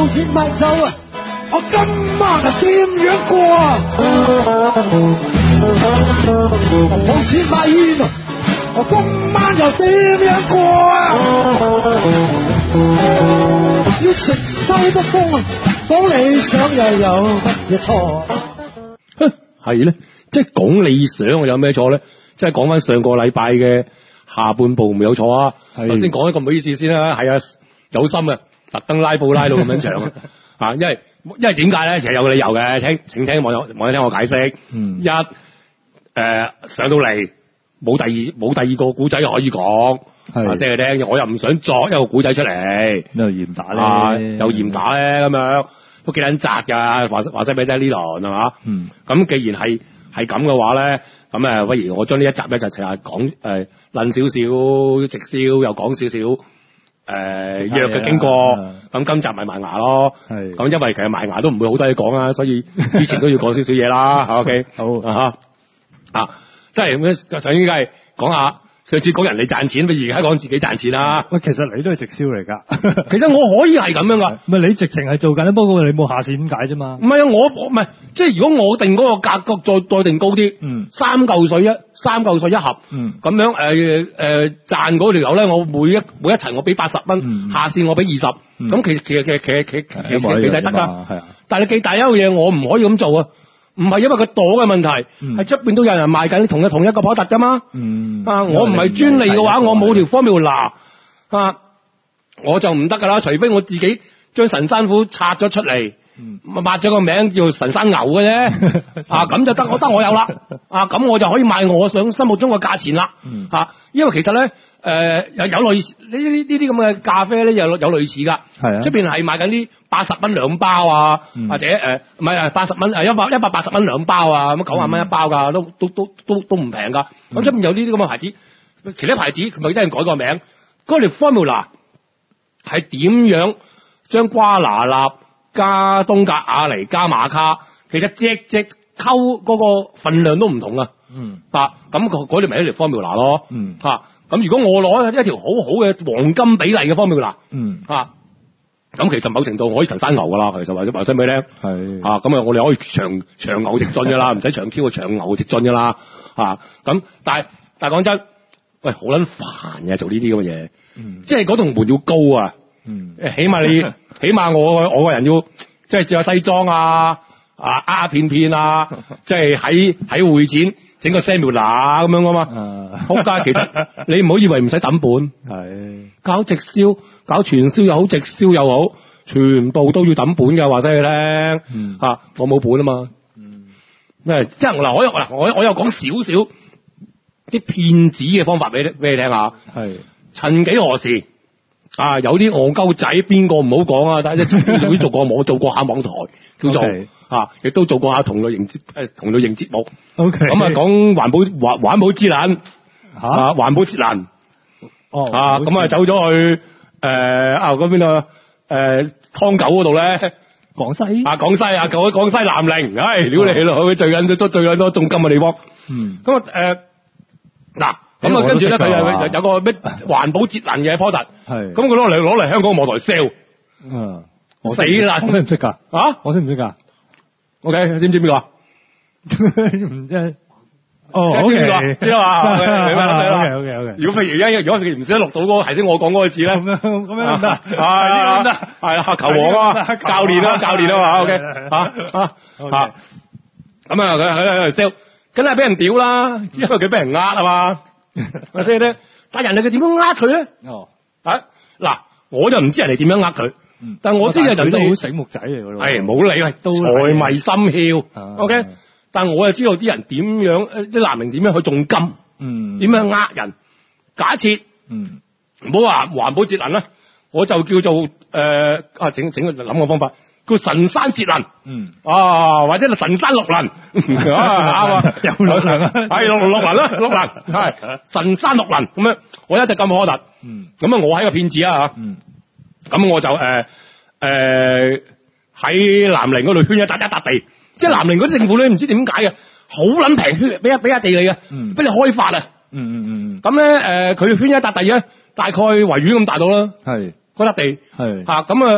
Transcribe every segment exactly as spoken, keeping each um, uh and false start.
切咪走啊！我今晚係點樣過啊？冇錢買煙啊！我今晚又點樣過啊？要食西北風啊！講理想又有乜嘢錯？ 係咧，即係講理想有咩錯咧？即係講翻上個禮拜嘅下半部冇有錯啊！頭先講一個唔好意思先啦，係啊，有心啊，特登拉布拉到咁樣長啊！啊，因為因為點解咧？其實有個理由嘅，聽請聽網友網友聽我解釋。嗯、一誒、呃、上到嚟冇第二冇第二個古仔可以講，話聲佢聽，我又唔想作一個古仔出嚟， 又嚴打咧、 啊，又嚴打咧咁樣，都幾撚雜㗎。話話聲俾你聽呢輪係嘛？嗯，咁既然係係咁嘅話咧，咁誒，不如我將呢一集咧就成日講誒論少少，直銷又講少少。誒、呃、藥嘅經過，咁今集咪埋牙咯。係，咁因為其實埋牙都唔會好多嘢講啊，所以之前都要講少少嘢啦。OK，好啊啊，即係咁，首先梗係講下上次講人哋賺錢，不如而家講自己賺錢啦。 喂，其實你都係直銷嚟㗎。 其實我可以係咁樣㗎。 唔係你直情係做緊，不過你冇下線點解啫嘛？ 唔係啊，我我唔係，即係如果我定嗰個價格再再定高啲，嗯，三嚿水一三嚿水一盒，嗯，咁樣誒誒、呃呃、賺嗰條友咧，我每一每一層我俾八十蚊，下線我俾二十，咁其實其實其實其實其實其實其實得㗎，係啊。但係你記第一樣嘢，我唔可以咁做啊。唔係因為佢朵嘅問題，係出邊都有人賣緊同嘅同一個波特㗎嘛。嗯、啊，我唔係專利嘅話，我冇條 formula 啊，我就唔得㗎啦。除非我自己將神山虎拆咗出嚟，抹咗個名叫神山牛嘅啫。啊，咁就得，我得我有啦。啊，咁我就可以賣我想心目中嘅價錢啦。嚇、啊，因為其實咧。誒、呃、有有類似呢呢呢啲咁嘅咖啡咧，有有類似㗎。係啊，出邊係賣緊啲八十蚊兩包啊，嗯、或者誒唔係啊八十蚊誒一百一百八十蚊兩包啊，咁九十蚊一包㗎，都都都都都唔平㗎。咁出邊有呢啲咁嘅牌子，其他牌子佢咪一定改個名。嗰條 formula 係點樣將瓜拿納加東格亞尼加馬卡，其實隻隻溝嗰個份量都唔同啊。嗯，啊咁嗰條咪一條 formula 咯。嗯，嚇。咁如果我攞一條好好嘅黃金比例嘅方面啦，嗯啊，咁其實某程度可以神山牛噶啦，其實或者話聲俾你聽，係啊，咁啊我哋可以長長牛直進噶啦，唔使長 Q 個長牛直進噶啦，啊，咁但係但係講真，喂好撚煩嘅做呢啲咁嘅嘢，嗯，即係嗰棟門要高啊，嗯，起碼你起碼我我個人要即係着西裝啊，啊鴉片片啊，即係喺喺會展。整個 seminar 咁樣噶嘛，好但係其實你唔好以為唔使抌本，係搞直銷、搞傳銷又好，直銷又好，全部都要抌本㗎，話聲你聽，嗯啊，我冇本啊嘛，嗯，即係嗱，我又嗱，我我又講少少啲騙子嘅方法俾你俾你聽下，係曾幾何時啊，有啲戇鳩仔，邊個唔好講啊，但係即係做過網做過下網台叫做。Okay. 啊！亦都做過下同類型節誒同類型節目，OK，咁啊講環保環環保節能啊環保節能，哦啊咁啊走咗去誒啊嗰邊啊誒湯九嗰度咧，廣西啊廣西啊廣廣西南寧，唉屌你咯，佢最緊最最緊多重金嘅地方，嗯，咁啊誒嗱，咁啊跟住咧佢有有個咩環保節能嘅 product，係，咁佢攞嚟攞嚟香港網台 sell，嗯，死啦， 我識唔識㗎？啊，我識唔識㗎？ O K， 知唔知邊個啊？ 唔知。哦， 知邊個？知啊嘛？明白啦。 O K O K O K。 如果譬如而家如果佢唔識得錄到嗰個頭先我講嗰個字咧，咁樣咁樣唔得，係啊，得係啊，球王啊，教練啊，教練啊嘛。O K，嚇嚇嚇。咁啊，佢喺度 sell，梗係俾人屌啦，因為佢俾人呃啊嘛。咪所以咧，但係人哋佢點樣呃佢咧？哦，啊嗱，我就唔知人哋點樣呃佢。但係我知有人都好醒目仔嚟㗎咯，係冇理，財迷心竅 ，OK。但係我又知道啲人點樣，啲男明點樣去種金，嗯，點樣呃人。假設，嗯，唔好話環保節能啦，我就叫做誒、呃、啊整整個諗個方法，叫神山節能，嗯，啊或者神山綠能，啱啊，有綠能啊，係綠綠能啦，綠能係神山綠能咁樣，我一直咁可特，嗯，咁啊我係個騙子啊嚇，嗯。咁我就誒誒喺南寧嗰度圈一笪一笪地，即係南寧嗰啲政府咧唔知點解嘅，好撚平圈，俾一俾一地你嘅，嗯，俾你開發啊，嗯嗯嗯，咁咧誒佢圈一笪地咧，大概維園咁大到啦，係嗰笪地，係嚇咁啊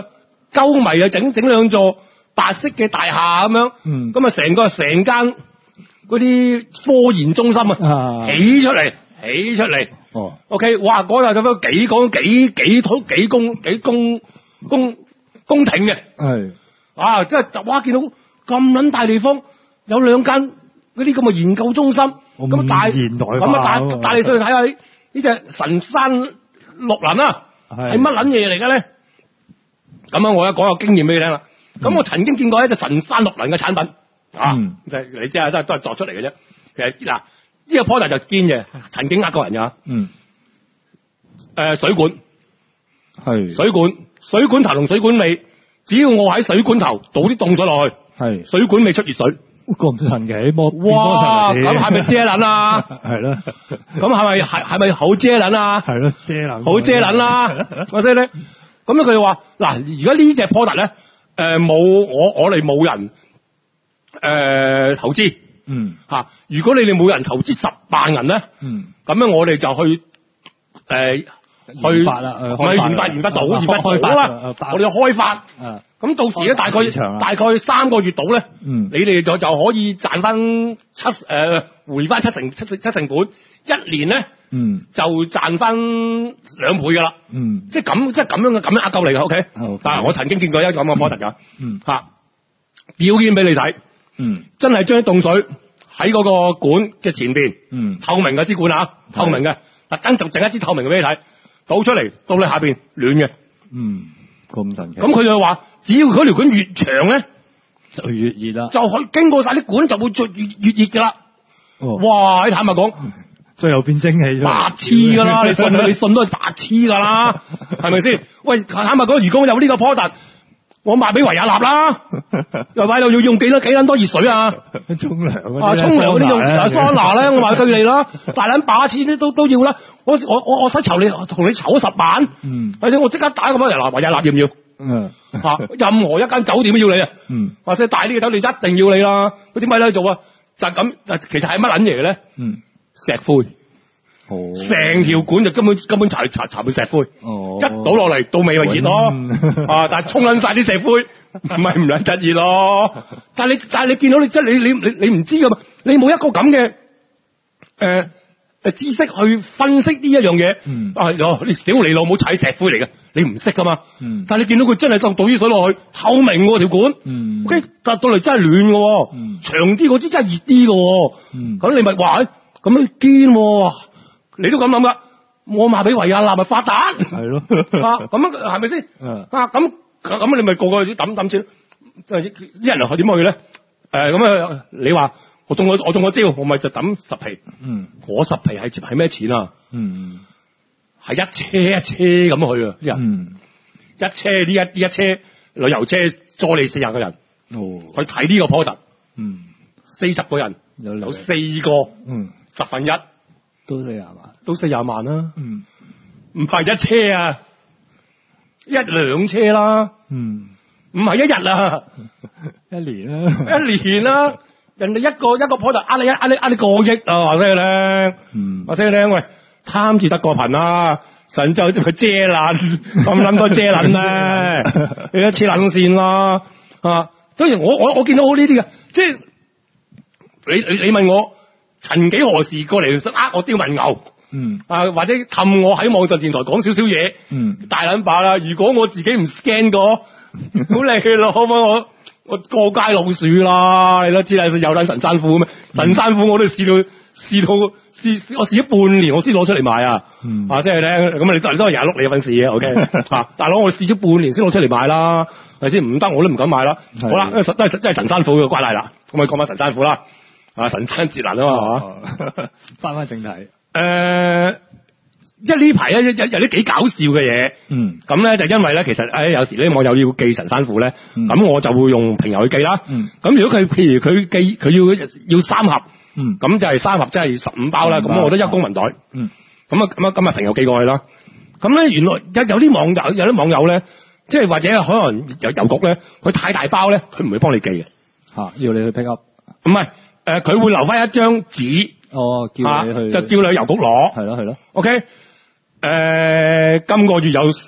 鳩迷啊，整整兩座白色嘅大廈咁樣， 嗯， 咁啊成個成間嗰啲科研中心啊，起出嚟，起出嚟， 哦 ，OK， 哇，嗰日咁樣幾公幾幾土幾公幾公公公頃嘅， 係， 啊，即係哇，見到咁撚大地方，有兩間嗰啲咁嘅研究中心，咁大現代化咁啊帶帶你上去睇下呢隻神山綠林啊，係乜撚嘢嚟嘅咧？咁樣我一講個經驗俾你聽啦。咁、嗯、我曾經見過一隻神山綠林嘅產品，啊，嗯、就係你知啊，都係都係作出嚟嘅啫。其實嗱，呢、這個 product 就堅嘅，曾經呃過人㗎。嗯。誒、呃，水管係水管，水管頭同水管尾，只要我喺水管頭倒啲凍水落去，係水管尾出熱水。 咁神奇，魔哇！咁係咪遮撚啊？係咯。咁係咪係係咪好遮撚啊？係咯，遮撚。好遮撚啦！我所以咧，咁咧佢就話嗱，而家呢隻 product 咧，誒冇我我哋冇人誒、呃、投資，嗯嚇。如果你哋每人投資十萬銀咧，嗯，咁樣我哋就去誒。呃去發啦，唔係研發研發到，研發開發啦，我哋開發，咁到時咧大概大概三個月到咧，你哋就就可以賺翻七誒回翻七成七七成本，一年咧就賺翻兩倍噶啦，即係咁即係咁樣嘅咁樣呃夠嚟嘅 ，OK，但係我曾經見過一咁嘅 product 噶，嚇表演俾你睇，真係將啲凍水喺嗰個管嘅前邊，透明嘅支管啊，透明嘅，特登就整一支透明嘅俾你睇。倒出嚟，到你下邊暖嘅，嗯，咁神奇。咁佢就話，只要嗰條管越長咧，就越熱啦，就可以經過晒啲管，就會越越越熱噶啦。哦，哇！你坦白講， 最後變蒸汽， 白痴噶啦！你信你信都係白痴噶啦，係咪先？喂，坦白講，如果有呢個 product，我賣俾維也納啦，又買到要用幾多幾撚多熱水啊？ 沖涼啊，沖涼嗰啲用啊桑拿咧，我賣俾佢哋啦，大撚把錢都都要啦。我我我我使籌你同你籌咗十萬，嗯，或者我即刻打個乜人嗱維也納要唔要？嗯，嚇，任何一間酒店都要你啊，嗯，或者大啲嘅酒店一定要你啦。佢點解咧做啊？就係咁，其實係乜撚嘢嘅咧？嗯，石灰，哦，成條管就根本根本搽搽搽滿石灰，哦，一倒落嚟到尾咪熱咯，啊，但係沖撚晒啲石灰，唔係唔撚質熱咯。但係你但係你見到你即係你你你你唔知噶嘛？你冇一個咁嘅誒。誒，知識去分析呢一樣嘢，嗯，啊，你屌你老母踩石灰嚟嘅，你唔識噶嘛，嗯，但係你見到佢真係倒倒啲水落去，透明喎條管，嗯，OK，但到嚟真係暖嘅，嗯，長啲嗰支真係熱啲嘅，嗯，咁你咪話，咁樣堅，你都咁諗噶，我賣俾維也納咪發達，係咯，啊，咁樣係咪先？啊，咁咁你咪個個抌抌錢，啲人又點去咧？誒，咁啊，你話？我中個我中個招，我咪就抌十皮。嗯，嗰十皮係接係咩錢啊？嗯，係一車一車咁去啊！啲人，嗯，一車呢一呢一車旅遊車載你四十個人，哦，去睇呢個 product，嗯，四十個人有有四個，嗯，十分一都四廿萬， 都四廿萬啦。嗯，唔係一車啊，一兩車啦。嗯，唔係一日啊， 一年啦， 一年啦。人哋一個一個 product 呃你呃你呃你個億啊！話聲你聽，嗯，話聲你聽，喂，貪字得個貧啊！神就佢遮撚咁撚多遮撚咧，你一次撚線啦啊！當然我我我見到好呢啲嘅，即係你你你問我曾幾何時過嚟呃我刁民牛，嗯啊，或者氹我喺網上電台講少少嘢，嗯，大撚把啦！如果我自己唔 scan 過，好嚟咯，可唔可以我？我過街老鼠啦，你都知啦，有撚神山虎咩？神山虎我都試到試到試，我試咗半年我先攞出嚟賣啊！嗯、啊，即係咧，咁你都你都係廿碌你有份事嘅 ，OK？啊，大佬我試咗半年先攞出嚟賣啦，係咪先？唔得我都唔敢賣啦。好啦，都係都係神山虎嘅關係啦，咁咪講翻神山虎啦。啊，神山節能啊嘛， 翻翻正題。 誒、呃。即係呢排咧有有啲幾搞笑嘅嘢，嗯，咁咧就因為咧其實誒、哎、有時啲網友要寄神山虎咧，咁、嗯、我就會用平郵去寄啦，嗯，咁如果佢譬如佢寄佢要要三盒，嗯，咁就係三盒即係十五包啦，咁、嗯、我都一公文袋，嗯，咁啊咁啊咁啊平郵寄過去啦，咁咧原來有有啲網友有啲網友咧，即係或者可能郵郵局咧，佢太大包咧，佢唔會幫你寄嘅，吓、啊、要你去 pick up，唔係誒佢會留翻一張紙，哦，叫你去，啊、就叫你去郵局攞，係咯係咯 ，OK。誒、呃，今個月有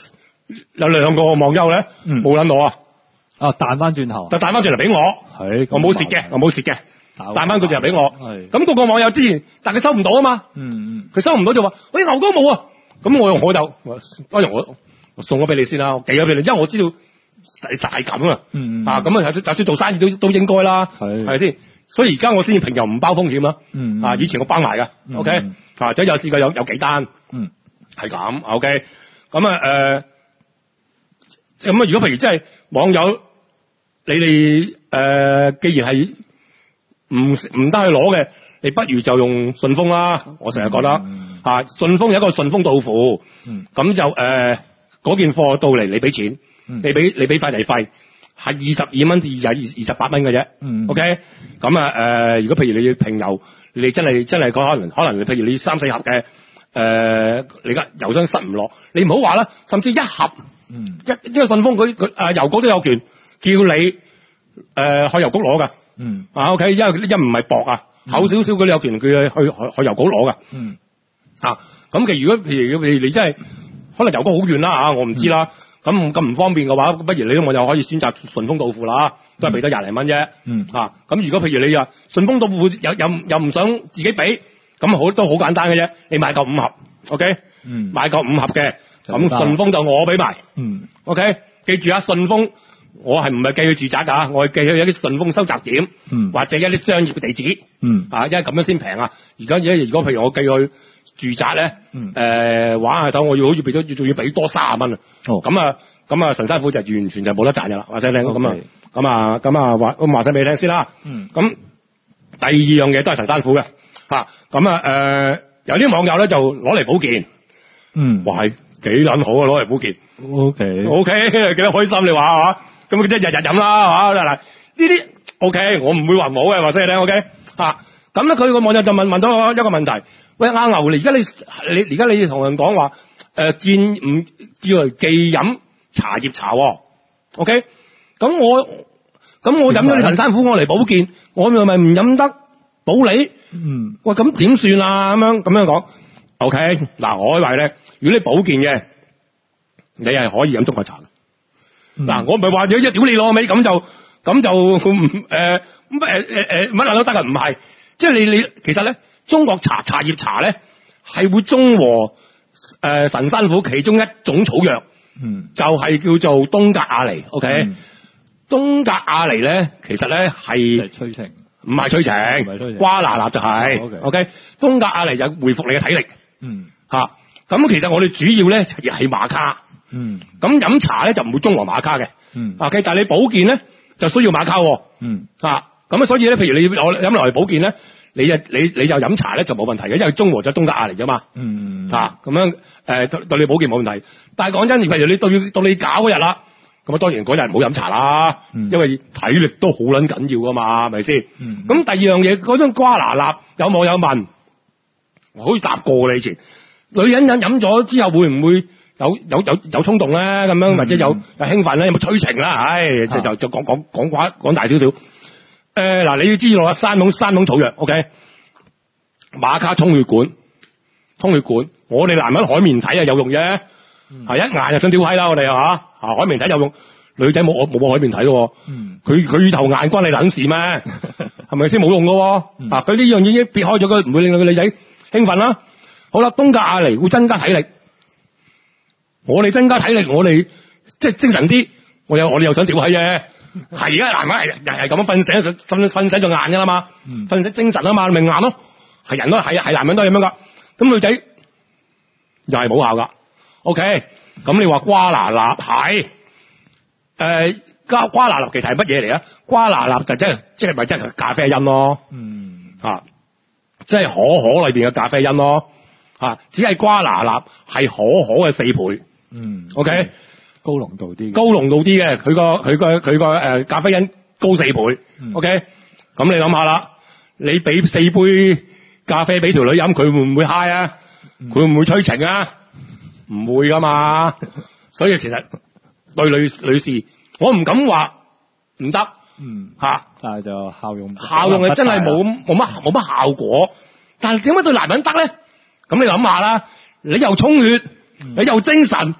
有兩個網友咧冇撚攞啊， 啊彈翻轉頭， 就彈翻轉嚟俾我， 係我冇蝕嘅，我冇蝕嘅，彈翻佢轉嚟俾我， 係咁嗰個網友之前，但佢收唔到啊嘛， 嗯嗯， 佢收唔到就話，喂牛哥冇啊，咁我我就當然我我送咗俾你先啦，我寄咗俾你，因為我知道實實係咁啊， 嗯嗯啊咁啊就算做生意都都應該啦， 係係咪先？所以而家我先至平又唔包風險啦， 嗯嗯啊以前我包埋噶、嗯、，OK，、嗯、啊即係有試過有有幾單， 嗯係咁 OK，咁啊誒，咁啊如果譬如真係網友你哋誒、呃，既然係唔唔得去攞嘅，你不如就用順豐啦，我成日覺得、嗯、啊順豐有一個順豐到付，咁、嗯、就誒嗰、呃、件貨到嚟你俾錢，嗯、你俾你俾快遞費。係二十二蚊至二二二十八蚊嘅啫，OK，咁啊誒，如果譬如你要平郵，你真係真係可能可能你譬如你三四盒嘅誒、呃，你家郵箱塞唔落，你唔好話啦，甚至一盒，嗯、一一個順豐佢佢誒郵局都有權叫你誒、呃、去郵局攞噶，嗯、啊 OK， 因為一唔係薄啊，厚少少佢都有權佢去去去郵局攞噶，嗯、啊咁其實如果譬如譬如你真係可能郵局好遠啦嚇，我唔知啦。嗯咁咁唔方便嘅話，不如你我就可以選擇順豐到付啦，都係俾得廿零蚊啫。嗯，啊，咁如果譬如你啊順豐到付又又又唔想自己俾，咁好都好簡單嘅啫。你買夠五盒 ，OK？嗯，買夠五盒嘅，咁順豐就我俾埋。嗯 ，OK？記住啊，順豐我係唔係寄去住宅㗎？我係寄去一啲順豐收集點，嗯，或者一啲商業嘅地址。嗯，啊，因為咁樣先平啊。而家如果譬如我寄去住宅咧，誒、嗯呃、玩下手，我要好似俾咗，要仲要俾多卅蚊啊！哦，咁啊，咁啊，神山虎就完全就冇得賺嘅啦，話聲聽咁啊，咁啊，咁啊，話咁話聲俾你聽先啦。嗯，咁第二樣嘢都係神山虎嘅，嚇，咁啊，誒、呃、有啲網友咧就攞嚟保健，嗯，哇係幾撚好啊，攞嚟保健 ，OK OK 幾得開心你話係嘛？咁佢即係日日飲啦，係嘛？嗱呢啲 OK，我唔會話冇嘅，話聲你聽 OK 嚇。咁咧佢個網友就問問到一個問題。喂，阿牛，你而家你你而家你同人講話誒，見唔叫嚟忌飲茶葉茶、哦、，OK？咁我咁我飲咗你神山虎，我嚟保健，我咪咪唔飲得保你？嗯，喂，咁點算啊？咁樣咁樣講 ，OK？嗱，我以為咧，如果你保健嘅，你係可以飲中國茶。嗱、嗯，我唔係話咗一屌你攞尾咁就咁就誒誒誒誒乜撚都得啊？唔係，即係你你其實咧。中國茶茶葉茶咧係會中和誒、呃、神山虎其中一種草藥，嗯，就係、是、叫做東格亞尼 ，OK？、嗯、東格亞尼咧其實咧係催情， 唔係催情，瓜拿納就係、是、，OK？, OK？東格亞尼就恢復你嘅體力，嗯，吓、啊，咁其實我哋主要咧係係瑪卡，嗯，咁飲茶咧就唔會中和瑪卡嘅，嗯 ，OK？但係你保健咧就需要瑪卡，嗯，啊，咁啊所以咧，譬如你我飲落嚟保健咧。你就你你就飲茶咧就冇問題嘅，因為中和咗東格亞尼啫嘛。嗯，啊咁樣誒、呃、對你保健冇問題。但係講真，譬如你到到你搞嗰日啦，咁啊當然嗰日唔好飲茶啦、嗯，因為體力都好撚緊要噶嘛，係咪先？咁、嗯、第二樣嘢嗰張瓜拿納有網友問，我好似答過你以前，女人飲飲咗之後會唔會有有有有衝動咧？咁樣、嗯、或者有有興奮咧？有冇催情啦？唉、哎，就就就講講講寡講大少少。誒、呃，嗱，你要知道啊，三種三種草藥 ，OK， 瑪卡充血管，充血管，我哋男人海綿體啊有用啫，係、嗯、一眼就想屌閪啦，我哋啊吓，啊海綿體有用，女仔冇冇冇海綿體咯，佢佢頭眼關你撚事咩？係咪先冇用噶？嗯、啊，佢呢樣嘢已經撇開咗，佢唔會令到個女仔興奮啦。好啦，東格亞尼會增加體力，我哋增加體力，我哋即係精神啲，我又我哋又想屌閪啫。係啊，男人係係咁樣瞓醒，瞓瞓醒就硬噶啦嘛，瞓醒精神啊嘛，咪硬咯。係人都係係男人都係咁樣噶。咁女仔又係冇效噶。OK，咁你話瓜拿納係誒，瓜瓜拿納其實係乜嘢嚟啊？瓜拿納就即係即係咪即係咖啡因咯？嗯，啊，即係可可裏邊嘅咖啡因咯。啊，只係瓜拿納係可可嘅四倍。嗯 ，OK。嗯高濃度啲， 高濃度啲嘅，佢個佢個佢個誒咖啡因高四倍、嗯、，OK，咁你諗下啦，你俾四杯咖啡俾條女飲，佢會唔會 high 啊？佢、嗯、會唔會催情啊？唔會噶嘛，所以其實對女女士，我唔敢話唔得，嗯吓， 但係就效用效用係真係冇冇乜冇乜效果，但係點解對男人得咧？咁你諗下啦，你又充血，嗯、你又精神。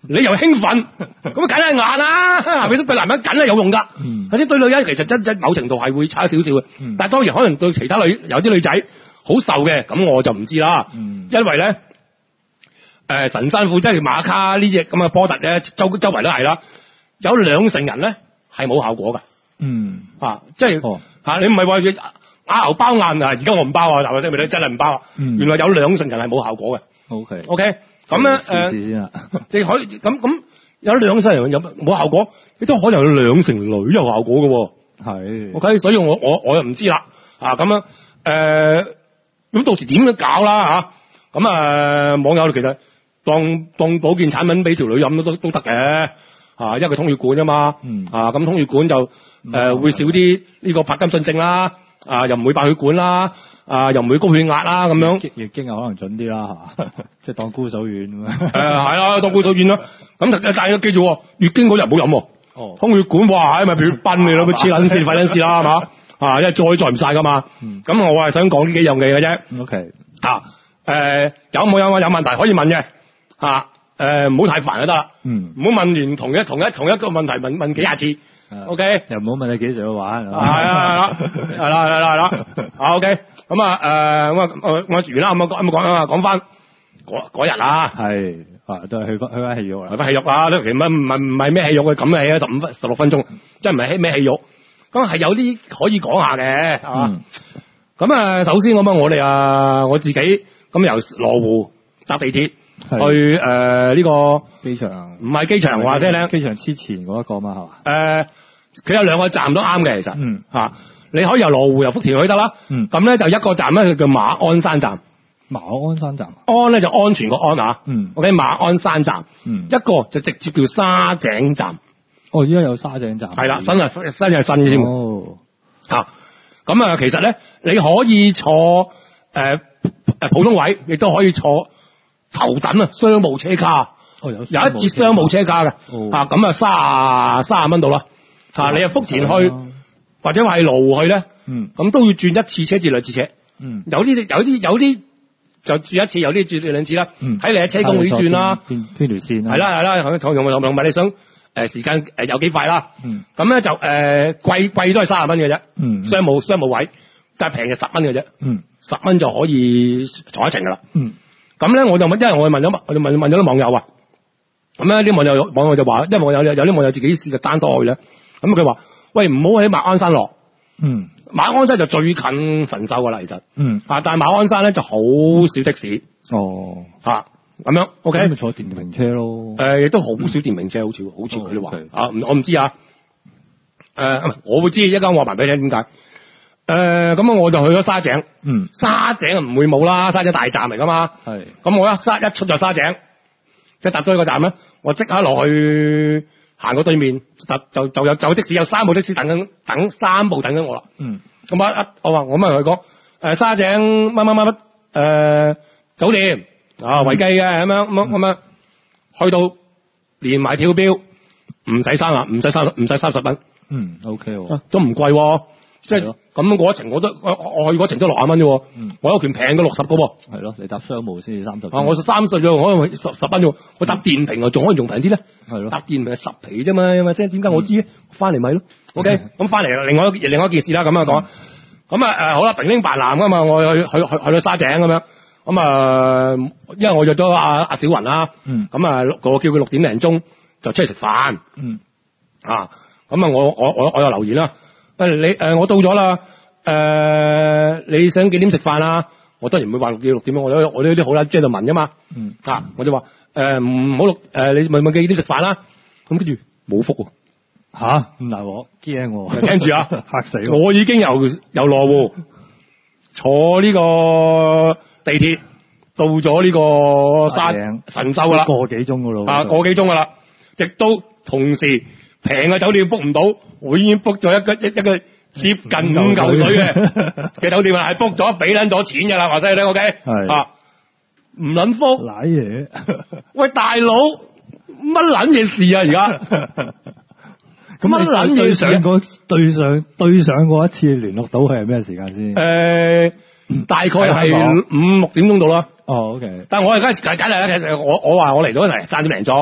你又興奮，咁梗係硬啦，係咪先？對男人梗係有用㗎，或者對女人其實真真某程度係會差少少嘅，嗯、但係當然可能對其他女有啲女仔好受嘅，咁我就唔知啦，嗯、因為咧誒、呃、神山虎即係馬卡呢隻咁嘅波特咧，周周圍都係啦，有兩成人咧係冇效果㗎，嗯啊，即係嚇、哦啊、你唔係話啞牛包硬啊，而家我唔包啊，係咪先？咪真係唔包啊，嗯、原來有兩成人係冇效果嘅 ，OK OK。咁咧誒，你可以咁咁有兩成人有冇效果，你都可能有兩成女有效果嘅喎。係 ，OK，所以我我我又唔知啦。啊，咁樣誒，咁、呃、到時點樣搞啦嚇？咁啊、呃，網友其實當當保健產品俾條女飲都都得嘅。啊，因為佢通血管啊嘛。嗯。啊，咁通血管就誒、呃嗯、會少啲呢個帕金遜症啦。啊，又唔會爆血管啦。啊，又唔會高血壓啦，咁樣月經又可能準啲啦，係嘛？即係當姑嫂丸咁樣。誒， 係啦，當姑嫂丸啦。咁但係記住，月經嗰日唔好飲。哦。通血管哇，係咪血崩你咯？黐撚線，廢撚事啦，係嘛？啊，因為再再唔晒噶嘛。嗯。咁我係想講呢幾樣嘢嘅啫。O K。啊，誒，有冇有有問題可以問嘅？啊，誒，唔好太煩就得啦。嗯。唔好問完同一同一同一個問題問問幾廿次。O K。又唔好問你幾時去玩。係啊，係啦，係啦，係啦，係啦。啊 ，O K。咁啊，誒、呃，我我我完啦，咁啊講咁講啊，講翻嗰嗰日啊，係啊，都係去翻去翻戲肉啊，去翻戲肉啊，其實唔係唔係唔係咩戲肉嘅，咁嘅戲啊，十五分十六分鐘，即係唔係咩戲肉，咁係有啲可以講下嘅，係嘛？咁啊、嗯，首先咁啊，我哋啊，我自己咁由羅湖搭地鐵去誒呢、呃這個機場，唔係機場話聲咧，機場之前嗰一個嘛係嘛？誒、呃，佢有兩個站都啱嘅，其實，嗯嚇。你可以由羅湖由福田去得啦，咁咧、嗯、就一個站咧，佢叫馬鞍山站。馬鞍山站，安咧就安全個安啊。嗯。OK，馬鞍山站。嗯。一個就直接叫沙井站。哦，依家有沙井站。係啦，新啊，新係新嘅先。哦。嚇，咁啊，其實咧，你可以坐誒誒、呃、普通位，亦都可以坐頭等啊，商務車卡。哦，有。有一節商務車卡嘅。哦。啊，咁啊，卅卅蚊到啦。啊，你啊福田去。或者話係羅湖去咧，嗯，咁都要轉一次車至兩次車，嗯，有啲有啲有啲就轉一次，有啲轉兩次啦，嗯，睇你喺車公會轉啦，邊邊條線啊？係啦係啦，同同同同埋你想誒、呃、時間誒有幾快啦，嗯，咁咧就誒、呃、貴貴都係三十蚊嘅啫，嗯，商務商務位，但係平嘅十蚊嘅啫，嗯，十蚊就可以坐一程噶啦，嗯，咁咧我就問，因為我問咗我就問問咗啲網友啊，咁咧啲網友網友就話，因為網友有啲網友自己試過單多去咧，咁佢話。喂，唔好喺馬鞍山落。嗯，馬鞍山就最近神秀噶啦，其實。嗯。啊，但係馬鞍山咧就好少的士。哦。啊，咁樣 ，OK。咁咪坐電瓶車咯。誒、呃，亦都好少電瓶車，好似好似佢哋話。哦 okay. 啊，我唔知啊。誒、呃，我會知，一間我話埋俾你聽點解。誒、呃，咁我就去咗沙井。嗯。沙井唔會冇啦，沙井大站嚟噶嘛。係。咁我一沙一出咗沙井，即係搭到一個站咧，我即刻落去。行過對面就就就有就有的士，有三部的士等緊，等三部等緊我啦。嗯，咁啊一我話我咪同佢講，誒沙井乜乜乜乜誒酒店啊維記嘅咁樣咁樣咁樣，去到連埋跳標唔使三啊，唔使三唔使三十蚊。嗯 ，OK 喎，都唔貴喎。即係咁嗰一程我都我我去嗰程都六十蚊啫，嗯、我有權平過六十個喎。係咯，你搭商務先至三十。啊，我三十啫，我十十蚊啫，我搭電瓶啊，仲可以用平啲咧。係咯，搭電瓶係十皮啫嘛，即係點解我知咧？翻嚟咪咯。OK，咁翻嚟另外另外一件事啦，咁樣講。咁啊誒好啦，平丁白藍噶嘛，我去去去去到沙井咁樣。咁啊，因為我約咗阿阿小雲啦。嗯。咁啊，我叫佢六點零鐘就出嚟食飯。嗯。啊，咁啊，我我我我有留言啦。誒，你誒、呃，我到咗啦。誒、呃，你想幾點食飯啊？我當然唔會話六點六點，我我我呢啲好啦，即係度問噶嘛。嗯。啊，我就話誒唔好六誒，你問問幾點食飯啦？咁跟住冇覆喎。吓，咁大鑊，驚我。聽住啊，嚇死我！我已經由由羅湖坐呢個地鐵到咗呢個沙井神秀噶啦，個幾鐘噶咯。啊，個幾鐘噶啦，亦都同時。平嘅酒店 book 唔到，我已經 book 咗一個一一個接近五嚿水嘅嘅酒店啦，係 book 咗俾捻咗錢噶啦，話犀利 OK，係啊，唔捻覆，瀨嘢，喂大佬，乜捻嘢事啊而家？咁乜捻嘢上過對上對上過一次聯絡到佢係咩時間先？誒、呃，大概係五六點鐘到啦。哦 OK，但係我而家解解嚟啦，其實我我話我嚟到係三點零鐘。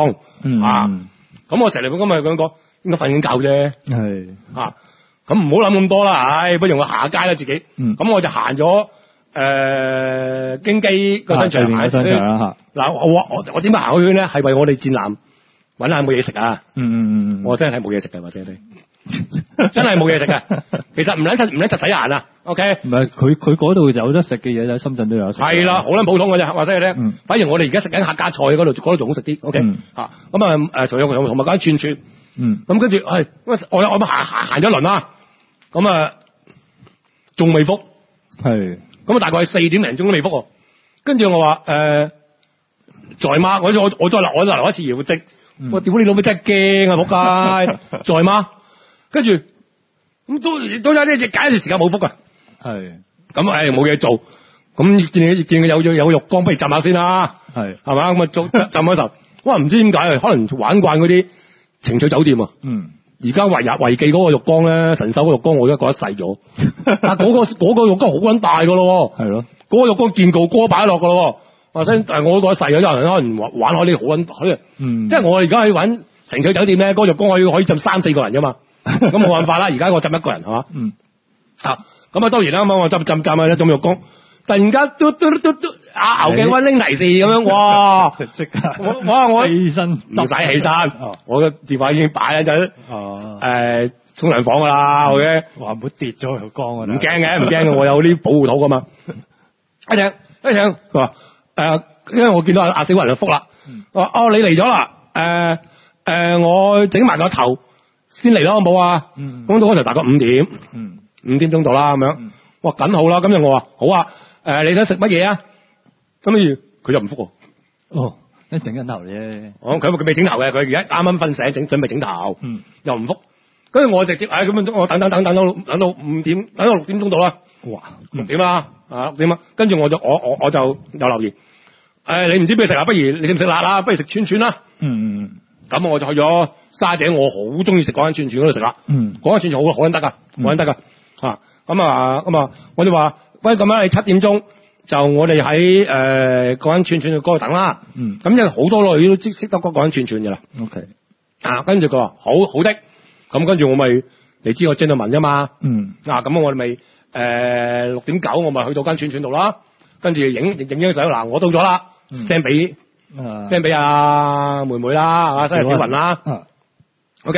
嗯啊，咁我成日咁咪咁講，應該瞓緊覺啫。 係啊，咁唔好諗咁多啦，唉，不如我行下街啦自己。咁、嗯、我就行咗誒京基個商場， 個商場啦嚇。 嗱，我我我點解行嗰圈咧？係為我哋戰艦揾下有冇嘢食啊。 嗯嗯嗯， 我真係冇嘢食嘅，或者你真係冇嘢食嘅。其實唔撚柒唔撚柒使閒啊。OK， 唔係佢佢嗰度有得食嘅嘢喺深圳都有食。 係啦，好撚普通嘅啫，或者你咧。嗯、反而我哋而家食緊客家菜嗰度，嗰度仲好食啲。OK， 嗯、 啊，咁啊誒，仲有同埋嗰間串串。 嗯， 咁跟住係，我我我行行行咗一輪啦。咁啊，仲未覆。 係。 咁啊，大概係四點零鐘都未覆。跟住我話誒，在嗎？我我我再留我再留一次搖職。嗯、我屌你老味真係驚啊！仆街，在嗎？跟住咁都都有啲嘢揀一段時間冇覆啊。係。咁誒冇嘢做，咁見見有有有浴缸，不如浸下先啦。係。係嘛？咁啊做浸嗰時候，哇唔知點解可能玩慣嗰啲情趣酒店啊。嗯。而家維日維記嗰個浴缸咧，神手嗰個浴缸我都覺得細咗。但嗰、嗰個嗰、嗰個浴缸好撚大噶咯。係咯。嗰個浴缸見過歌擺落噶咯。啊，所以但係我都覺得細咗，有人可能玩玩開啲好撚可能。嗯。即係我而家去揾情趣酒店咧，嗰、嗰個浴缸可以可以浸三四個人噶嘛。咁冇辦法啦，而家我浸一個人係嘛。嗯。啊，咁啊當然啦，咁我浸浸浸啊一種浴缸。突然間嘟嘟嘟嘟，阿牛嘅溫拎提示咁樣，哇！即刻我我我起身唔使起身，哦、我個電話已經擺喺陣誒沖涼房噶啦，好嘅。 話唔好跌咗條缸啊！ 唔驚嘅，唔驚嘅，我有啲保護套噶嘛。一請一請，佢話誒，因為我見到阿阿小雲就覆啦，我話哦你嚟咗啦，誒、呃、誒、呃、我整埋個頭先嚟咯，好冇啊？咁到嗰時大概五點，嗯、五點鐘到啦咁樣，嗯、哇緊好啦，咁就我話好啊。誒、呃，你想食乜嘢啊？咁跟住佢就唔覆喎。哦， 一整緊頭啫。 哦，佢佢未整頭嘅，佢而家啱啱瞓醒，整準備整頭。嗯。又唔覆，跟住我直接誒咁樣，我等等等等到等到五點，等到六點鐘到啦。哇！六點啦，啊六點啊，跟住我就我我我就有留言。誒、呃，你唔知咩食啊？不如你食唔食辣啊？不如食串串啦。嗯嗯。咁我就去咗沙井，我好中意食嗰間串串嗰度食啦。嗯。嗰間串串好好撚得噶，好撚得噶。啊，咁啊咁啊，我就話。喂，咁樣你七點鐘就我哋喺誒嗰間串串嘅嗰度等啦。嗯。咁因為好多女都即識得嗰間串串嘅啦。O K。啊，跟住佢話好好的，咁跟住我咪你知我 gentleman 啫嘛。嗯。啊，咁我哋咪誒六點九我咪去到間串串度啦，跟住影影張相嗱，我到咗啦 ，send 俾 send 俾阿妹妹啦，係嘛 send 俾小雲啦。嗯。O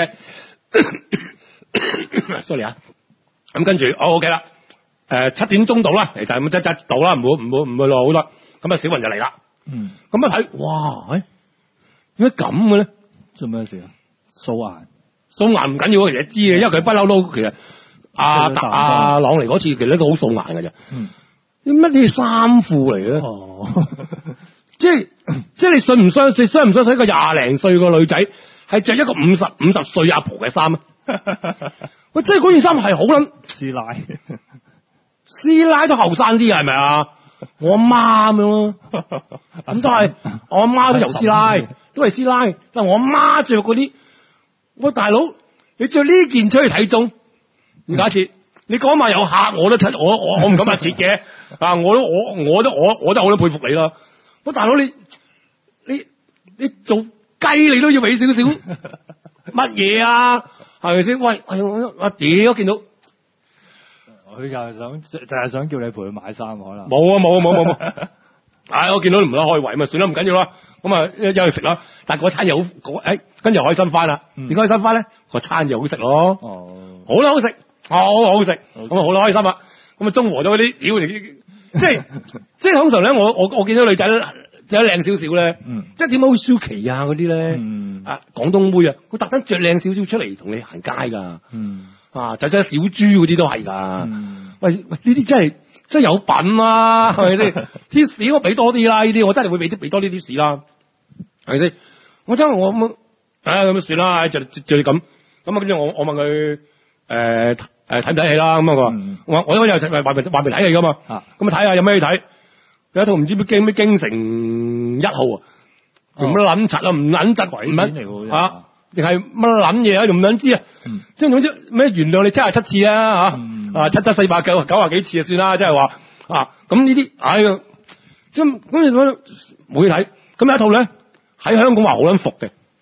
K。sorry 啊。咁跟住，哦 OK 啦。誒，七點鐘到啦，其實咁即即到啦，唔會唔會唔會落好多。咁啊，小雲就嚟啦。嗯。咁一睇，哇，誒，點解咁嘅咧？做咩事啊？素顏，素顏唔緊要，其實知嘅，因為佢不嬲都其實阿達阿朗嚟嗰次，其實都好素顏嘅啫。嗯。啲乜嘢衫褲嚟嘅？哦。即係即係你信唔相信？相唔相信一個廿零歲個女仔係着一個五十五十歲阿婆嘅衫啊？喂，即係嗰件衫係好撚師奶。師奶都後生啲係咪啊？我阿媽咁樣咯，咁都係我阿媽都由師奶，都係師奶。但係我阿媽着嗰啲，喂大佬，你着呢件出去睇中，唔假設，你講埋有客，我都出，我我我唔敢話切嘅，啊，我都我我都我我都好佩服你啦。喂大佬，你你你做雞你都要俾少少乜嘢啊？係咪先？喂，我我屌見到。 佢就係想就係想叫你陪佢買衫可能。 冇啊冇啊冇冇冇。唉，我見到你唔得開胃，咪算啦，唔緊要啦。咁啊，一一去食啦。但係嗰餐又好，誒，跟住開心翻啦。點解開心翻咧？個餐又好食咯。哦。好啦，好食，好好食。咁啊，好啦，開心啦。咁啊，中和咗嗰啲屌嚟，即係即係通常咧，我我我見到女仔咧，着得靚少少咧，即係點解好舒淇啊嗰啲咧？啊，廣東妹啊，佢特登着靚少少出嚟同你行街㗎。嗯。啊，就真小豬嗰啲都係噶、嗯，喂喂，呢啲真係真係有品啦、啊，係咪先？貼士我俾多啲啦，呢啲我真係會俾啲俾多啲貼士啦，係咪先？我真係我咁，唉咁算啦，就就就咁，咁啊跟住我我問佢誒誒睇唔睇戲啦，咁啊佢話我我都有話話未話未睇戲噶嘛，咁啊睇下有咩睇，有一套唔知咩京咩京城一號啊，做乜撚柒啊，唔撚柒鬼片嚟喎嚇。定係乜撚嘢啊？仲唔想知啊？即係總之咩原諒你七十七次啊嚇、嗯、啊七七四百九九廿幾次就算啦，即係話啊咁呢啲唉即係咁你冇嘢睇。咁有一套咧喺香港話好撚服嘅，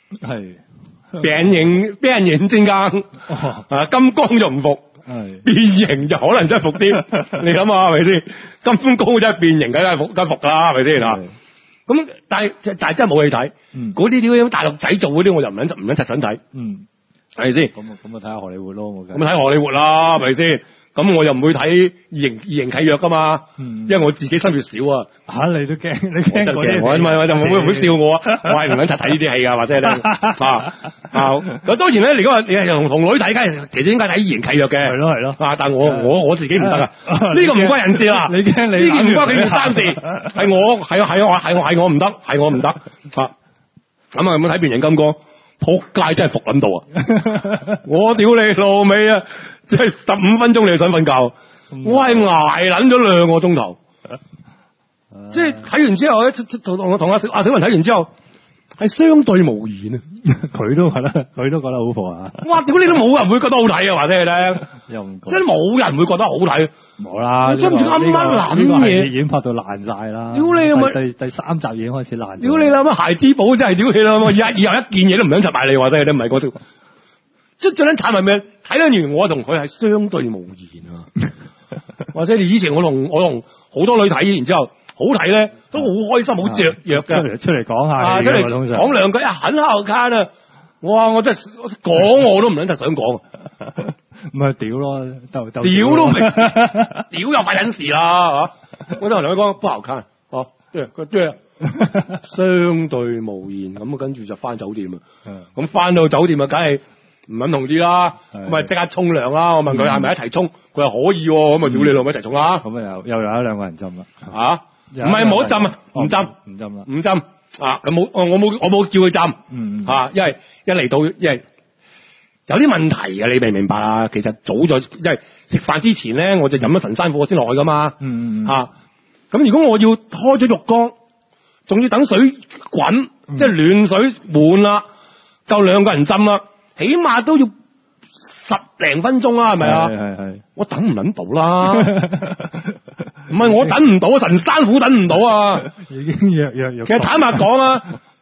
係變形變形金剛啊，金剛就唔服，係變形就可能真係服啲。你諗下係咪先？金剛真係變形，梗係服梗係服啦，係咪先啊？咁但係但係真係冇戲睇，嗰啲啲大陸仔做嗰啲我就唔撚唔撚實想睇，嗯，係咪先？咁啊咁啊睇下荷里活咯，我咁睇荷里活啦，係咪先？咁我又唔會睇異形異形契約噶嘛，因為我自己心血少啊。嚇你都驚，你驚嗰啲？我唔係我就唔會唔會笑我啊！我係唔撚實睇呢啲戲啊，或者咧啊啊！咁當然咧，你如果話你係同同女睇，梗係其實應該睇異形契約嘅。係咯係咯。啊！但我我我自己唔得啊，呢個唔關人事啦。你驚你呢件唔關佢件衫事，係我係係我係我係我唔得，係我唔得啊！咁啊有冇睇變形金剛？仆街真係服撚到啊！我屌你老味啊！即係十五分鐘你就想瞓覺，我係挨撚咗兩個鐘頭，即係睇完之後咧，同我同阿阿小文睇完之後係相對無言啊！佢都覺得佢都覺得好服啊！哇！屌你都冇人會覺得好睇啊！話俾你聽，又唔即係冇人會覺得好睇，冇啦！真唔知啱啱諗嘢，已經拍到爛晒啦！屌你咪第第三集已經開始爛，屌你啦！乜孩之寶真係屌你啦！以後以後一件嘢都唔想插埋你，話俾你聽，唔係講笑。即係最撚慘係咩？睇得完我同佢係相對無言啊！或者你以前我同我同好多女睇，然之後好睇咧，都好開心、好雀躍嘅。出嚟出嚟講下，出嚟講兩句啊，很好看啊！我話我真係講我都唔撚得想講，咪屌咯，屌都唔屌又快撚事啦嚇！我都同佢講不好看，哦，對佢對。相對無言咁，跟住就翻酒店啊！咁翻到酒店啊，梗係〜唔肯同啲啦，咁咪即刻沖涼啦！我問佢係咪一齊沖，佢話可以，咁咪屌你老母一齊沖啦！咁啊又又有一兩個人浸啦，吓唔係冇得浸啊，唔浸唔浸啦，唔浸啊！咁冇我冇我冇叫佢浸，嗯吓，因為一嚟到，因為有啲問題嘅，你明唔明白啊？其實早咗，因為食飯之前咧，我就飲咗神山貨先落去噶嘛，嗯嗯吓，咁如果我要開咗浴缸，仲要等水滾，即係暖水滿啦，夠兩個人浸啦。起碼都要十零分鐘啦，係咪啊？係係係，我等唔撚到啦，唔係我等唔到，神山虎等唔到啊！已經約約約。其實坦白講啊，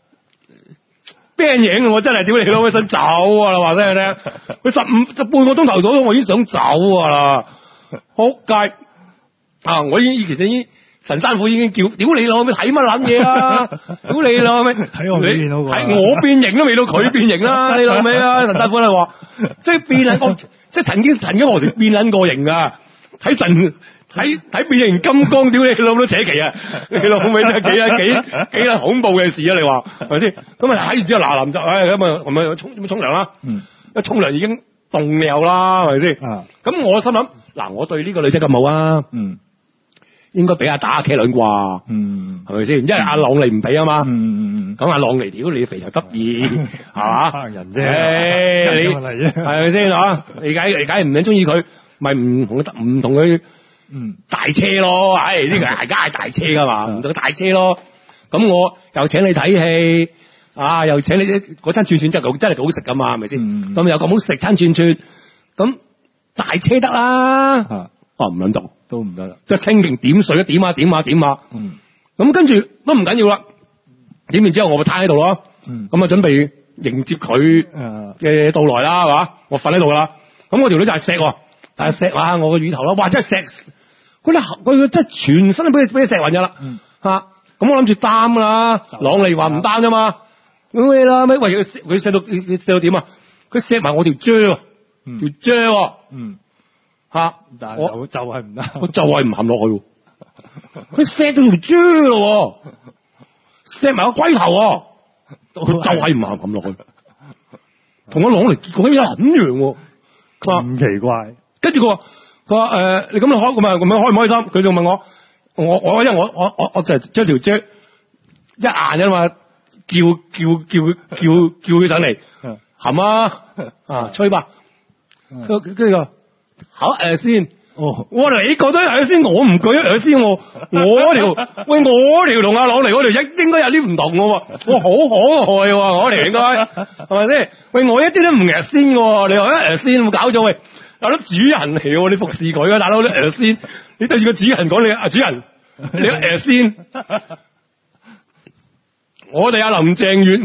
病影我真係屌你老味想走啊啦，話俾你聽，佢十五就半個鐘頭到，我已經想走啊啦，仆街啊！我已經其實已經。神山虎已經叫屌你老味睇乜撚嘢啊！屌你老味睇我變形咯，睇我變形都未到佢變形啦！你老味啊！神山虎咧話，即係變撚過，即係曾經曾經何時變撚過形噶？睇神睇睇變形金剛，屌你老味都扯旗啊！你老味真係幾啊幾幾啊恐怖嘅事啊！你話係咪先？咁啊睇完之後嗱臨就唉咁啊咁啊沖沖涼啦，一沖涼已經凍尿啦，係咪先？咁我心諗嗱，我對呢個女仔咁好啊，嗯。應該俾阿打茄輪啩，嗯，係咪先？因為阿朗尼唔俾啊嘛，嗯嗯咁阿朗尼屌你肥又得意，係嘛？人啫，你係咪先啊？你解你解唔想中意佢，咪唔同佢唔同佢，嗯，大車咯，唉，呢個大家係大車噶嘛，唔同佢大車咯。咁我又請你睇戲，啊，又請你嗰餐串串真係真係幾好食噶嘛，係咪先？咁又咁好食餐串串，咁大車得啦，啊唔撚到。都唔得啦，即係蜻蜓點水一點啊點啊點啊，嗯，咁跟住都唔緊要啦，點完之後我咪攤喺度咯，嗯，咁啊準備迎接佢嘅到來啦，係嘛，我瞓喺度啦，咁我條女就係錫，但係錫下我個乳頭啦，哇真係錫，佢咧佢真係全身都俾俾錫暈咗啦，嗯，吓，咁我諗住擔啦，朗尼話唔擔啫嘛，咁你啦咩？喂佢佢錫到佢錫到點啊？佢錫埋我條啫，條啫，嗯。吓，但係我就係唔得，我就係唔含落去。佢錫到條豬咯，錫埋個龜頭，佢就係唔含含落去。同我朗尼結果一撚樣，咁奇怪。跟住佢話，佢話誒，你咁樣開咁啊，咁樣開唔開心？佢就問我，我我因為我我我我就將條豬一硬啫嘛，叫叫叫叫叫佢上嚟，含啊啊吹吧，跟住個。好誒先，哦，我你覺得誒先，我唔舉誒先，我我條喂我條同阿朗尼嗰條應應該有啲唔同嘅喎，我好可愛喎，我條應該係咪先？喂，我一啲都唔誒先嘅，你話誒先冇搞咗喂，大佬主人嚟喎，你服侍佢啊，大佬你誒先，你對住個主人講你啊主人，你誒先，我哋阿林鄭月娥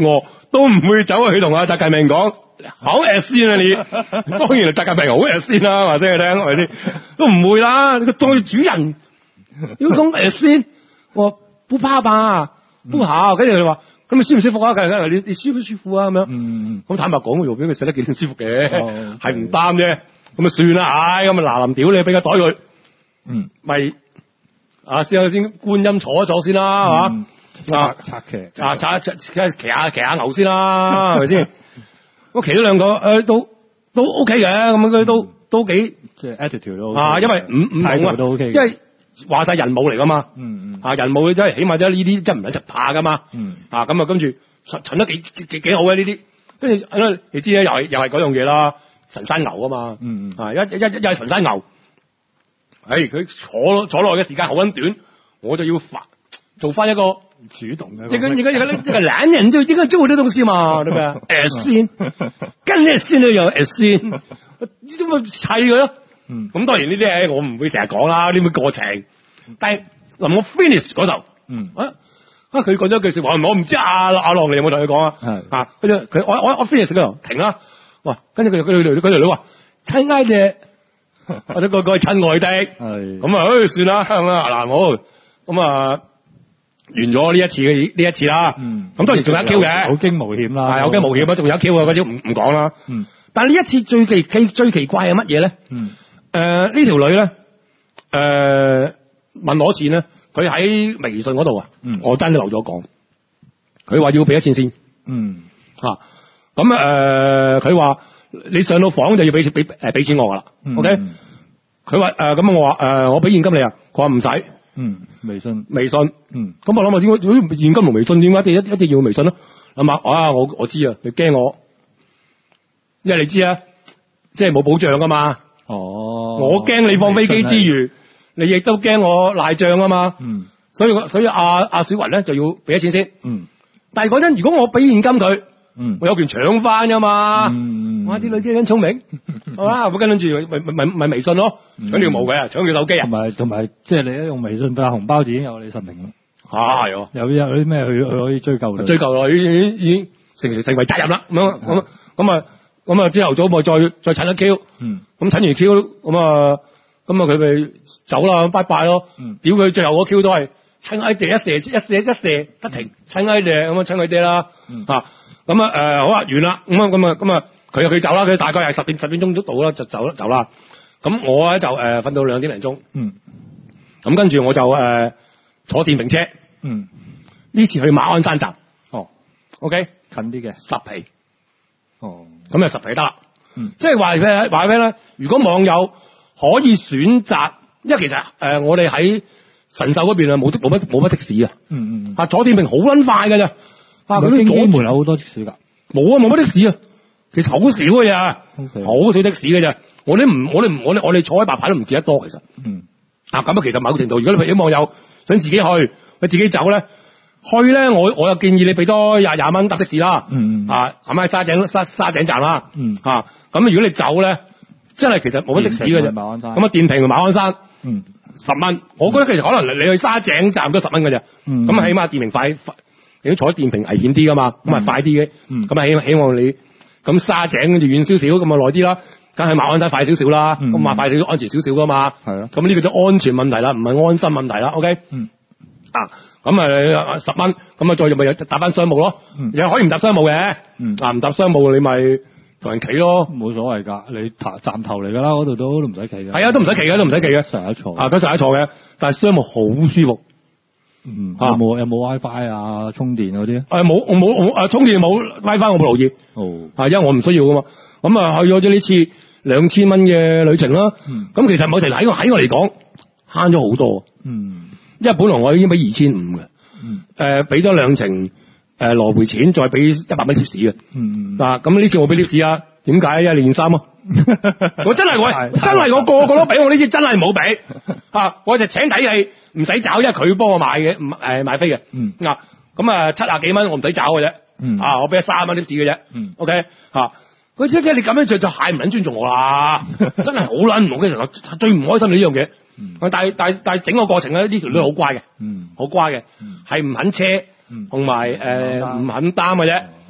都唔會走去同阿習近平講好 at 先啊你，當然習近平好 at 先啦，話俾佢聽係咪先？都唔會啦，你個對主人要講 at 先，我話不怕吧，不好，跟住佢話咁你舒唔舒服啊？梗係你你舒唔舒服啊？咁樣，嗯咁坦白講，又俾佢食得幾舒服嘅，係唔擔啫，咁啊算啦，唉，咁啊嗱臨屌你，俾個袋佢，嗯，咪啊先先觀音坐一坐先啦，係嘛？啊， 拆騎啊，拆拆騎下騎下牛先啦，係咪先？咁騎咗兩個，誒，都都 OK 嘅，咁佢都都幾即係 attitude 都啊，因為唔唔同啊， 都 OK， 因為話晒人武嚟噶嘛，嗯嗯，啊人武真係起碼都呢啲真唔撚實怕噶嘛，嗯，啊咁啊跟住巡巡得幾幾幾好嘅呢啲，跟住你知咧又係又係嗰樣嘢啦，神山牛啊嘛，嗯嗯，啊一一一一係神山牛，誒佢坐坐落去嘅時間好撚短，我就要發做翻一個。主動嘅，一個一個一個一個男人就應該做啲東西嘛，對唔對啊 ？S 先，跟住先都有 S 先，咁咪砌佢咯。嗯，咁當然呢啲嘢我唔會成日講啦，呢啲過程。但係臨我 finish 嗰度，嗯啊啊佢講咗一句説話，我唔知阿阿浪你有冇同佢講啊？係啊，跟住佢我我我 finish 嗰度停啦，哇！跟住佢佢佢條女話親愛嘅，或者個個係親愛的，係咁啊，誒算啦，咁啊嗱我咁啊。完咗呢一次嘅呢一次啦，嗯，咁當然仲有一 Q 嘅， 有驚無險啦， 係有驚無險啊，仲有一 Q 啊，嗰招唔唔講啦，嗯，但係呢一次最奇奇最奇怪係乜嘢咧？嗯，誒呢條女咧，誒問攞錢咧，佢喺微信嗰度啊，嗯，我真係漏咗講，佢話要俾一千先，嗯，嚇，咁誒佢話你上到房就要俾俾誒俾錢我噶啦 ，OK，佢話誒咁我話誒我俾現金你啊，佢話唔使。嗯，微信，微信，嗯，咁我諗下點解現金同微信點解一定一定要微信咯？係嘛？啊，我我知啊，你驚我，因為你知啊，即係冇保障噶嘛。哦，我驚你放飛機之餘，你亦都驚我賴賬啊嘛。嗯，所以所以阿阿小雲咧就要俾一錢先。嗯，但係講真，如果我俾現金佢，嗯，我有權搶翻噶嘛。嗯，哇，啲女幾咁聰明，係嘛？咁跟住咪咪咪咪微信咯，搶條毛嘅，搶條手機啊，同埋同埋即係你一用微信發紅包就已經有你實名咯。啊，係喎，有有啲咩佢佢可以追究你？追究啦，已經已經成成成為責任啦。咁樣咁咁啊咁啊，朝頭早咪再再診一 Q。嗯。咁診完 Q 咁啊咁啊佢咪走啦，拜拜咯。嗯。屌佢最後嗰 Q 都係親愛爹一射一射一射不停，親愛爹咁啊親愛爹啦。嗯。啊。咁啊誒好啦完啦咁啊咁啊咁啊佢佢走啦，佢大概係十點十點鐘都到啦就走啦走啦。咁我咧就誒瞓到兩點零鐘。嗯。咁跟住我就誒坐電瓶車。嗯。呢次去馬鞍山站。哦。OK。近啲嘅。十皮。哦。咁啊十皮得啦。嗯。即係話咩話咩咧？如果網友可以選擇，因為其實誒我哋喺神秀嗰邊啊冇冇乜冇乜的士啊。嗯嗯。啊坐電瓶好撚快㗎咋。啊！佢啲左門有好多的士㗎，冇啊，冇乜的士啊，其實好少㗎咋，好少的士㗎咋。我哋唔，我哋唔，我哋我哋坐喺白牌都唔見得多，其實。嗯。啊，咁啊，其實某程度，如果你譬如啲網友想自己去，佢自己走咧，去咧，我我又建議你俾多廿廿蚊搭的士啦。嗯嗯。啊，咁喺沙井沙沙井站啦。嗯。啊，咁如果你走咧，真係其實冇乜的士㗎啫。馬鞍山。咁啊，電瓶同馬鞍山。嗯。十蚊，我覺得其實可能你去沙井站都十蚊㗎啫。嗯。咁啊，起碼電瓶快快。你坐電瓶危險啲噶嘛，咁啊快啲嘅，咁啊希希望你咁沙井跟住遠少少，咁啊耐啲啦，梗係馬鞍山快少少啦，咁啊快少少安全少少噶嘛，係咯，咁呢個就安全問題啦，唔係安心問題啦 ，OK，嗯，啊，咁啊十蚊，咁啊再咪又搭翻商務咯，又可以唔搭商務嘅，啊唔搭商務你咪同人企咯，冇所謂㗎，你站頭嚟㗎啦，嗰度都都唔使企嘅，係啊，都唔使企嘅，都唔使企嘅，成日坐，啊都成日坐嘅，但係商務好舒服。嗯，有冇有冇 WiFi 啊？充電嗰啲？誒冇，我冇我誒充電冇 WiFi，我冇留意。哦，啊，因為我唔需要噶嘛。咁啊，去咗咗呢次兩千蚊嘅旅程啦。嗯。咁其實某程度喺我喺我嚟講慳咗好多。嗯。因為本來我已經俾二千五嘅。嗯。誒，俾咗兩程誒來回錢，再俾一百蚊貼士嘅。嗯。嗱，咁呢次我俾貼士啊？點解？因為你件衫啊。我真係我真係我個個都俾，我呢次真係冇俾。啊，我就請睇戲。唔使找，因為佢幫我買嘅，唔誒買飛嘅。嗯。嗱，咁啊七啊幾蚊，我唔使找嘅啫。嗯。啊，我俾咗三蚊貼士嘅啫。嗯。O K，嚇，佢即即你咁樣做就太唔撚尊重我啦，真係好撚唔好嘅，我最唔開心你呢樣嘢。嗯。但係但係但係整個過程咧，呢條女好乖嘅。嗯。好乖嘅。嗯。係唔肯車，同埋誒唔肯擔嘅啫。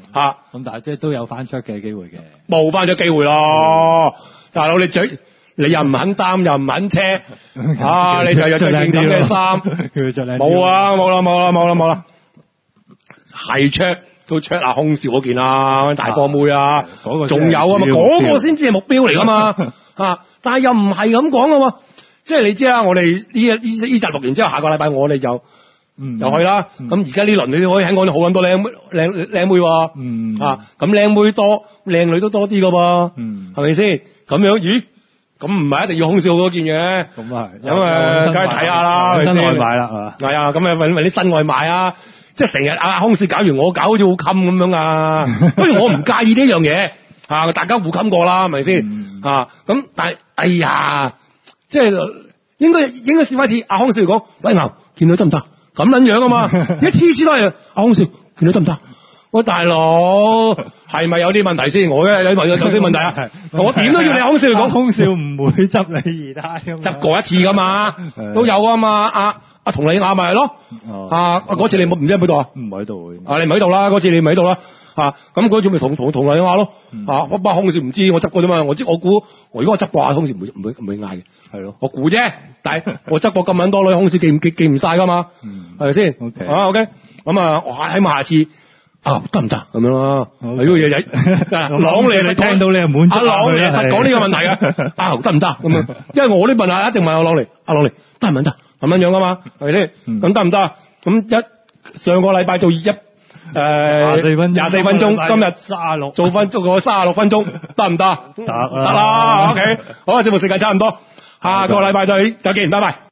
嚇。 咁但係即係都有翻出嘅機會嘅。 冇翻咗機會咯，大佬你着你又唔肯擔又唔肯車，啊你就又着件咁嘅衫，冇啊冇啦冇啦冇啦冇啦，係着都着啊空少嗰件啊大波妹啊，仲有啊嘛嗰個先至係目標嚟噶嘛啊，但係又唔係咁講噶喎，即係你知啦，我哋呢一呢呢集錄完之後，下個禮拜我哋就。嗯，又去啦。咁而家呢輪你可以喺我哋好撚多靚妹靚靚妹喎。嗯。啊，咁靚妹多，靚女都多啲噶噃。嗯。係咪先？咁樣，咦？咁唔係一定要空少嗰件嘅。咁啊係。咁啊，梗係睇下啦。 新外賣啦，係啊，咁啊揾揾啲新外賣啊！即係成日啊空少搞完我搞好似好襟咁樣啊。不如我唔介意呢樣嘢。啊，大家互襟過啦，係咪先？啊，咁但係，哎呀，即係應該應該試翻一次。阿空少講，喂牛，見到得唔得？咁撚樣啊嘛，一次次都係阿空少，見到得唔得？喂大佬，係咪有啲問題先？我嘅有有首先問題啊！我點都要你空少嚟講， 空少唔會執你二胎㗎嘛， 執過一次噶嘛，都有啊嘛。阿阿同你亞咪係咯，啊嗰次你唔知喺邊度啊？唔喺度啊，你唔喺度啦，嗰次你唔喺度啦。啊，咁嗰次咪同同同你亞咯。啊，不過空少唔知我執過啫嘛，我知我估，如果我執過阿空少唔會唔會唔會嗌嘅。係咯，我估啫，但係我執過咁撚多女空少記唔記記唔晒噶嘛，係咪先？OK，啊 OK，咁啊，我起碼下次啊得唔得咁樣咯？呢個嘢仔，朗你你聽到你又滿足，阿朗你實講呢個問題嘅，啊得唔得咁樣？因為我呢問下一定問阿朗嚟，阿朗嚟得唔得？咁樣樣噶嘛，係咪先？咁得唔得？咁一上個禮拜做一誒廿四分廿四分鐘，今日卅六做分做個卅六分鐘，得唔得？得得啦 ，OK，好啊，節目時間差唔多。下個禮拜再再見，拜拜。